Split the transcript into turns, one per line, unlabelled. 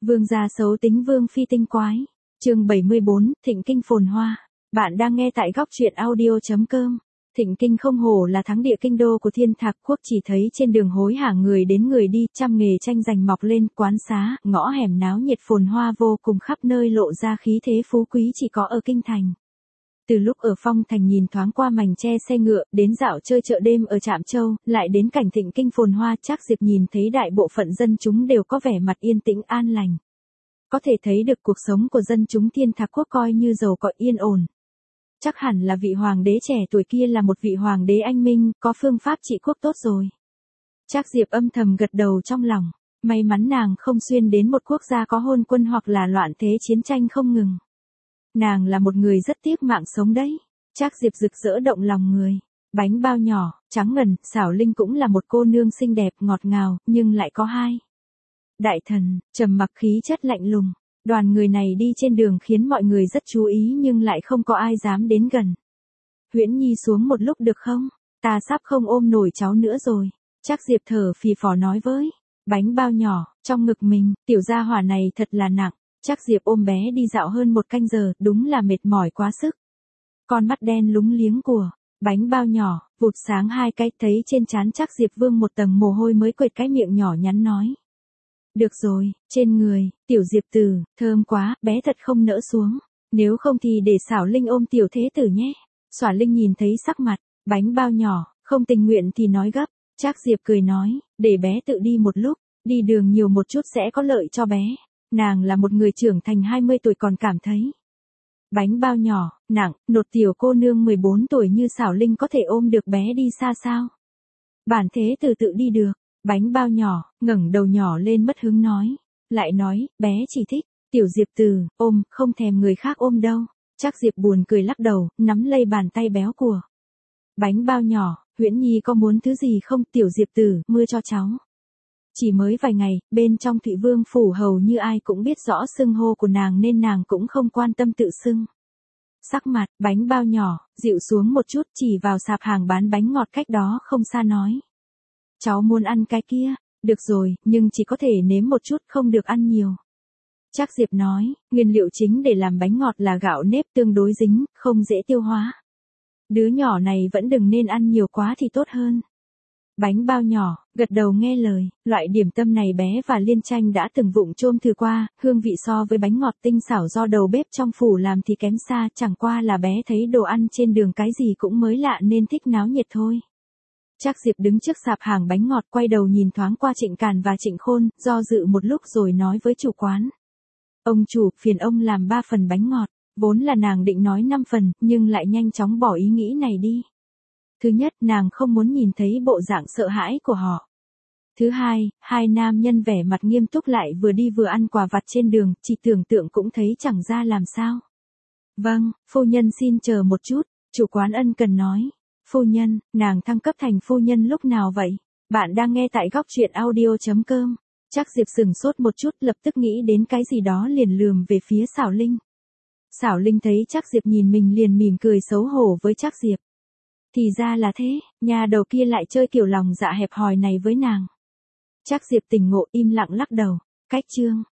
Vương gia xấu tính vương phi tinh quái. Chương 74, Thịnh Kinh phồn hoa. Bạn đang nghe tại góc truyện audio.com. Thịnh Kinh không hổ là thắng địa kinh đô của Thiên Thạc Quốc, chỉ thấy trên đường hối hả người đến người đi, trăm nghề tranh giành mọc lên, quán xá, ngõ hẻm náo nhiệt phồn hoa vô cùng, khắp nơi lộ ra khí thế phú quý chỉ có ở kinh thành. Từ lúc ở Phong Thành nhìn thoáng qua mảnh che xe ngựa, đến dạo chơi chợ đêm ở Trạm Châu, lại đến cảnh Thịnh Kinh phồn hoa, Trác Diệp nhìn thấy đại bộ phận dân chúng đều có vẻ mặt yên tĩnh an lành. Có thể thấy được cuộc sống của dân chúng Thiên Thạc Quốc coi như giàu có yên ổn. Chắc hẳn là vị hoàng đế trẻ tuổi kia là một vị hoàng đế anh minh, có phương pháp trị quốc tốt rồi. Trác Diệp âm thầm gật đầu trong lòng, may mắn nàng không xuyên đến một quốc gia có hôn quân hoặc là loạn thế chiến tranh không ngừng. Nàng là một người rất tiếc mạng sống đấy. Trác Diệp rực rỡ động lòng người. Bánh bao nhỏ, trắng ngần, Xảo Linh cũng là một cô nương xinh đẹp ngọt ngào, nhưng lại có hai. Đại thần, trầm mặc khí chất lạnh lùng. Đoàn người này đi trên đường khiến mọi người rất chú ý nhưng lại không có ai dám đến gần. Huyễn Nhi xuống một lúc được không? Ta sắp không ôm nổi cháu nữa rồi. Trác Diệp thở phì phò nói với. Bánh bao nhỏ, trong ngực mình, tiểu gia hỏa này thật là nặng. Trác Diệp ôm bé đi dạo hơn 1 canh giờ, đúng là mệt mỏi quá sức. Con mắt đen lúng liếng của bánh bao nhỏ, vụt sáng 2 cái, thấy trên trán Trác Diệp vương một tầng mồ hôi mới quệt cái miệng nhỏ nhắn nói. Được rồi, trên người, tiểu Diệp tử, thơm quá, bé thật không nỡ xuống. Nếu không thì để Xảo Linh ôm tiểu thế tử nhé. Xỏa Linh nhìn thấy sắc mặt, bánh bao nhỏ, không tình nguyện thì nói gấp. Trác Diệp cười nói, để bé tự đi một lúc, đi đường nhiều một chút sẽ có lợi cho bé. Nàng là một người trưởng thành 20 tuổi còn cảm thấy. Bánh bao nhỏ, nặng, nột tiểu cô nương 14 tuổi như Xảo Linh có thể ôm được bé đi xa sao? Bản thế tử tự đi được. Bánh bao nhỏ, ngẩng đầu nhỏ lên mất hứng nói. Lại nói, bé chỉ thích, tiểu Diệp tử, ôm, không thèm người khác ôm đâu. Trác Diệp buồn cười lắc đầu, nắm lấy bàn tay béo của bánh bao nhỏ. Huyễn Nhi có muốn thứ gì không? Tiểu Diệp tử, mưa cho cháu. Chỉ mới vài ngày, bên trong Thụy Vương phủ hầu như ai cũng biết rõ xưng hô của nàng nên nàng cũng không quan tâm tự xưng. Sắc mặt, bánh bao nhỏ, dịu xuống một chút, chỉ vào sạp hàng bán bánh ngọt cách đó không xa nói. Cháu muốn ăn cái kia, được rồi, nhưng chỉ có thể nếm một chút, không được ăn nhiều. Trác Diệp nói, nguyên liệu chính để làm bánh ngọt là gạo nếp tương đối dính, không dễ tiêu hóa. Đứa nhỏ này vẫn đừng nên ăn nhiều quá thì tốt hơn. Bánh bao nhỏ, gật đầu nghe lời, loại điểm tâm này bé và Liên Tranh đã từng vụng chôm thử qua, hương vị so với bánh ngọt tinh xảo do đầu bếp trong phủ làm thì kém xa, chẳng qua là bé thấy đồ ăn trên đường cái gì cũng mới lạ nên thích náo nhiệt thôi. Trác Diệp đứng trước sạp hàng bánh ngọt quay đầu nhìn thoáng qua Trịnh Càn và Trịnh Khôn, do dự một lúc rồi nói với chủ quán. Ông chủ, phiền ông làm 3 phần bánh ngọt, vốn là nàng định nói 5 phần, nhưng lại nhanh chóng bỏ ý nghĩ này đi. Thứ nhất, nàng không muốn nhìn thấy bộ dạng sợ hãi của họ. Thứ hai, hai nam nhân vẻ mặt nghiêm túc lại vừa đi vừa ăn quà vặt trên đường, chỉ tưởng tượng cũng thấy chẳng ra làm sao. Vâng, phu nhân xin chờ một chút, chủ quán ân cần nói. Phu nhân, nàng thăng cấp thành phu nhân lúc nào vậy? Bạn đang nghe tại góc truyện audio.com. Trác Diệp sững sốt một chút, lập tức nghĩ đến cái gì đó liền lườm về phía Xảo Linh. Xảo Linh thấy Trác Diệp nhìn mình liền mỉm cười xấu hổ với Trác Diệp. Thì ra là thế, nhà đầu kia lại chơi kiểu lòng dạ hẹp hòi này với nàng. Trác Diệp tỉnh ngộ im lặng lắc đầu. Cách chương.